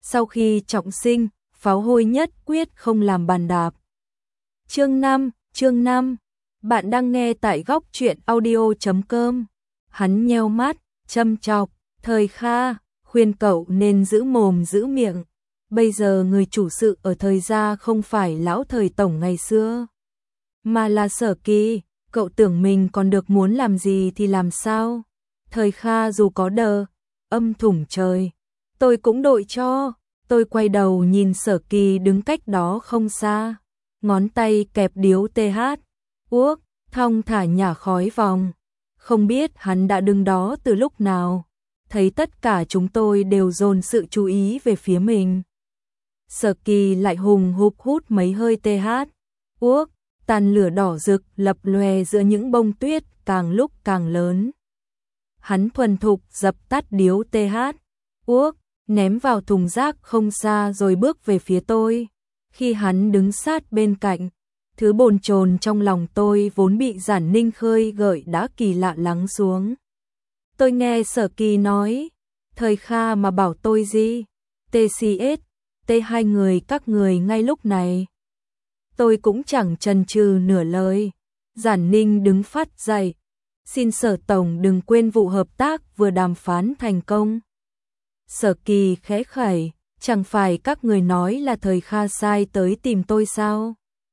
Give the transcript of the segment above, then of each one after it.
sau khi trọng sinh, pháo hôi nhất quyết không làm bàn đạp. Chương 5, bạn đang nghe tại góc truyện audio.com. Hắn nheo mắt, châm chọc, Thời Kha, khuyên cậu nên giữ mồm giữ miệng. Bây giờ người chủ sự ở Thời gia không phải lão Thời tổng ngày xưa, mà là Sở Kỳ, cậu tưởng mình còn được muốn làm gì thì làm sao? Thời Kha dù có âm thủng trời, tôi cũng đội cho. Tôi quay đầu nhìn Sở Kỳ đứng cách đó không xa, ngón tay kẹp điếu TH, uốc, thong thả nhả khói vòng. Không biết hắn đã đứng đó từ lúc nào, thấy tất cả chúng tôi đều dồn sự chú ý về phía mình. Sở Kỳ lại hùng hục hút mấy hơi TH, uốc, tàn lửa đỏ rực lập lòe giữa những bông tuyết càng lúc càng lớn. Hắn thuần thục dập tắt điếu TH, uốc, ném vào thùng rác không xa rồi bước về phía tôi. Khi hắn đứng sát bên cạnh, thứ bồn chồn trong lòng tôi vốn bị Giản Ninh khơi gợi đã kỳ lạ lắng xuống. Tôi nghe Sở Kỳ nói, Thời Kha mà bảo tôi gì? TCS, hai người các người ngay lúc này. Tôi cũng chẳng chần chừ nửa lời. Giản Ninh đứng phát dậy. Xin Sở Tổng đừng quên vụ hợp tác vừa đàm phán thành công. Sở Kỳ khẽ khẩy, chẳng phải các người nói là Thời Kha sai tới tìm tôi sao?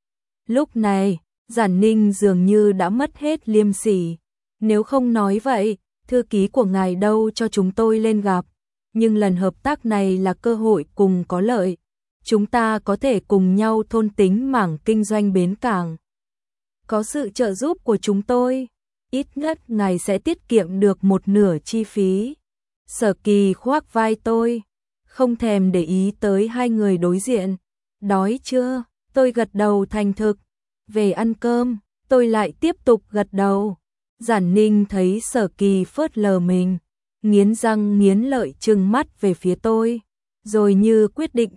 Lúc này, Giản Ninh dường như đã mất hết liêm sỉ. Nếu không nói vậy, thư ký của ngài đâu cho chúng tôi lên gặp. Nhưng lần hợp tác này là cơ hội cùng có lợi. Chúng ta có thể cùng nhau thôn tính mảng kinh doanh bến cảng. Có sự trợ giúp của chúng tôi, ít nhất ngài sẽ tiết kiệm được một nửa chi phí. Sở Kỳ khoác vai tôi, không thèm để ý tới hai người đối diện. Đói chưa? Tôi gật đầu thành thực. Về ăn cơm, tôi lại tiếp tục gật đầu. Giản Ninh thấy Sở Kỳ phớt lờ mình, nghiến răng nghiến lợi trừng mắt về phía tôi, rồi như quyết định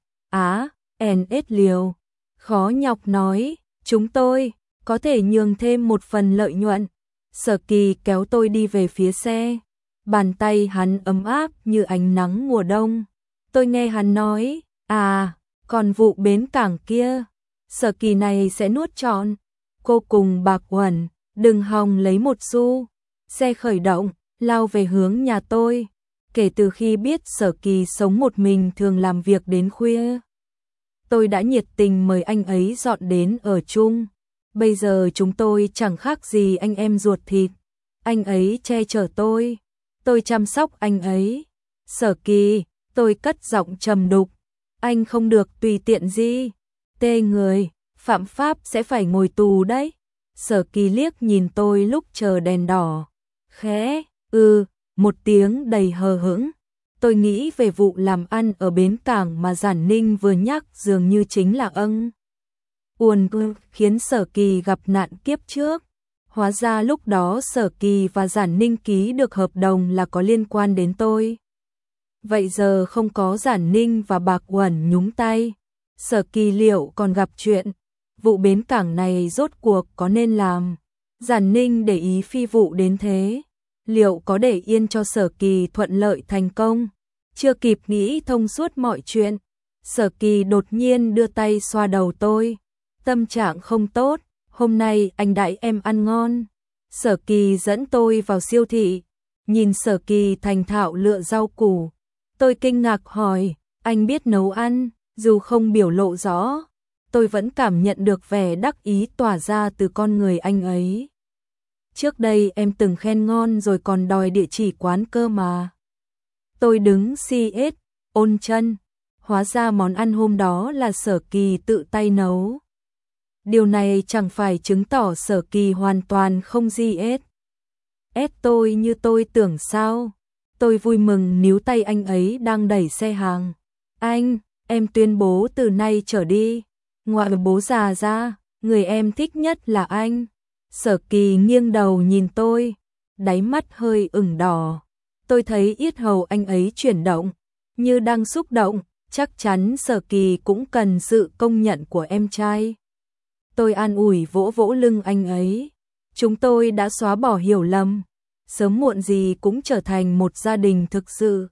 NS liều, khó nhọc nói, chúng tôi có thể nhường thêm một phần lợi nhuận. Sở Kỳ kéo tôi đi về phía xe, bàn tay hắn ấm áp như ánh nắng mùa đông. Tôi nghe hắn nói, còn vụ bến cảng kia, Sở Kỳ này sẽ nuốt trọn. Cô cùng Bạc Uẩn, đừng hòng lấy một xu. Xe khởi động, lao về hướng nhà tôi. Kể từ khi biết Sở Kỳ sống một mình thường làm việc đến khuya, tôi đã nhiệt tình mời anh ấy dọn đến ở chung. Bây giờ chúng tôi chẳng khác gì anh em ruột thịt. Anh ấy che chở tôi chăm sóc anh ấy. Sở Kỳ, tôi cất giọng trầm đục, anh không được tùy tiện gì. Người, phạm pháp sẽ phải ngồi tù đấy. Sở Kỳ liếc nhìn tôi lúc chờ đèn đỏ. Khẽ, một tiếng đầy hờ hững. Tôi nghĩ về vụ làm ăn ở bến cảng mà Giản Ninh vừa nhắc dường như chính là uồn khiến Sở Kỳ gặp nạn kiếp trước. Hóa ra lúc đó Sở Kỳ và Giản Ninh ký được hợp đồng là có liên quan đến tôi. Vậy giờ không có Giản Ninh và Bạc Uẩn nhúng tay, Sở Kỳ liệu còn gặp chuyện. Vụ bến cảng này rốt cuộc có nên làm? Giản Ninh để ý phi vụ đến thế, liệu có để yên cho Sở Kỳ thuận lợi thành công? Chưa kịp nghĩ thông suốt mọi chuyện, Sở Kỳ đột nhiên đưa tay xoa đầu tôi. Tâm trạng không tốt, hôm nay anh đãi em ăn ngon. Sở Kỳ dẫn tôi vào siêu thị, nhìn Sở Kỳ thành thạo lựa rau củ. Tôi kinh ngạc hỏi, anh biết nấu ăn? Dù không biểu lộ rõ, tôi vẫn cảm nhận được vẻ đắc ý tỏa ra từ con người anh ấy. Trước đây em từng khen ngon rồi còn đòi địa chỉ quán cơ mà. Tôi đứng CS, ôn chân. Hóa ra món ăn hôm đó là Sở Kỳ tự tay nấu. Điều này chẳng phải chứng tỏ Sở Kỳ hoàn toàn không GS tôi như tôi tưởng sao. Tôi vui mừng níu tay anh ấy đang đẩy xe hàng. Anh, em tuyên bố từ nay trở đi, ngoại bố già ra, người em thích nhất là anh. Sở Kỳ nghiêng đầu nhìn tôi, đáy mắt hơi ửng đỏ. Tôi thấy yết hầu anh ấy chuyển động, như đang xúc động, chắc chắn Sở Kỳ cũng cần sự công nhận của em trai. Tôi an ủi vỗ vỗ lưng anh ấy. Chúng tôi đã xóa bỏ hiểu lầm, sớm muộn gì cũng trở thành một gia đình thực sự.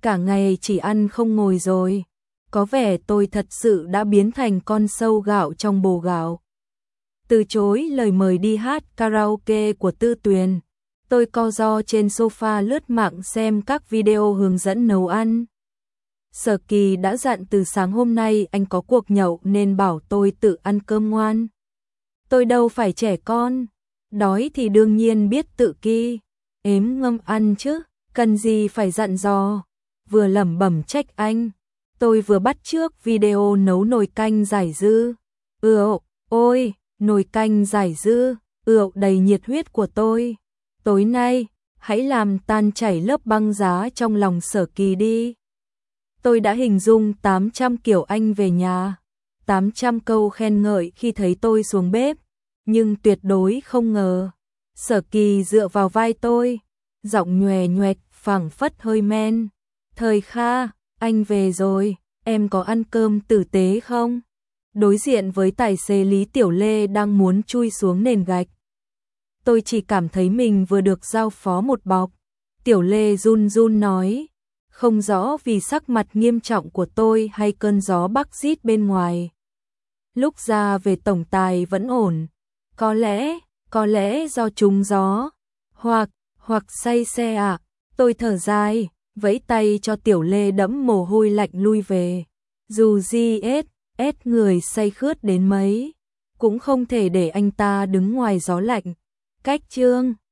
cả ngày chỉ ăn không ngồi rồi. Có vẻ tôi thật sự đã biến thành con sâu gạo trong bồ gạo. Từ chối lời mời đi hát karaoke của Tư Tuyền, tôi co ro trên sofa lướt mạng xem các video hướng dẫn nấu ăn. Sở Kỳ đã dặn từ sáng hôm nay anh có cuộc nhậu nên bảo tôi tự ăn cơm ngoan. Tôi đâu phải trẻ con, đói thì đương nhiên biết tự ki, ếm ngâm ăn chứ, cần gì phải dặn dò. Vừa lẩm bẩm trách anh, tôi vừa bắt chước video nấu nồi canh giải dư. Ôi, nồi canh giải dư, đầy nhiệt huyết của tôi. Tối nay, hãy làm tan chảy lớp băng giá trong lòng Sở Kỳ đi. Tôi đã hình dung 800 kiểu anh về nhà, 800 câu khen ngợi khi thấy tôi xuống bếp, nhưng tuyệt đối không ngờ. Sở Kỳ dựa vào vai tôi, giọng nhòe nhoẹt phảng phất hơi men. Thời Kha, anh về rồi, em có ăn cơm tử tế không? Đối diện với tài xế Lý Tiểu Lê đang muốn chui xuống nền gạch. Tôi chỉ cảm thấy mình vừa được giao phó một bọc. Tiểu Lê run run nói, không rõ vì sắc mặt nghiêm trọng của tôi hay cơn gió bắc rít bên ngoài. Lúc ra về tổng tài vẫn ổn, có lẽ do trúng gió, hoặc say xe ạ. Tôi thở dài, vẫy tay cho Tiểu Lê đẫm mồ hôi lạnh lui về. Dù GS người say khướt đến mấy, cũng không thể để anh ta đứng ngoài gió lạnh. Cách chương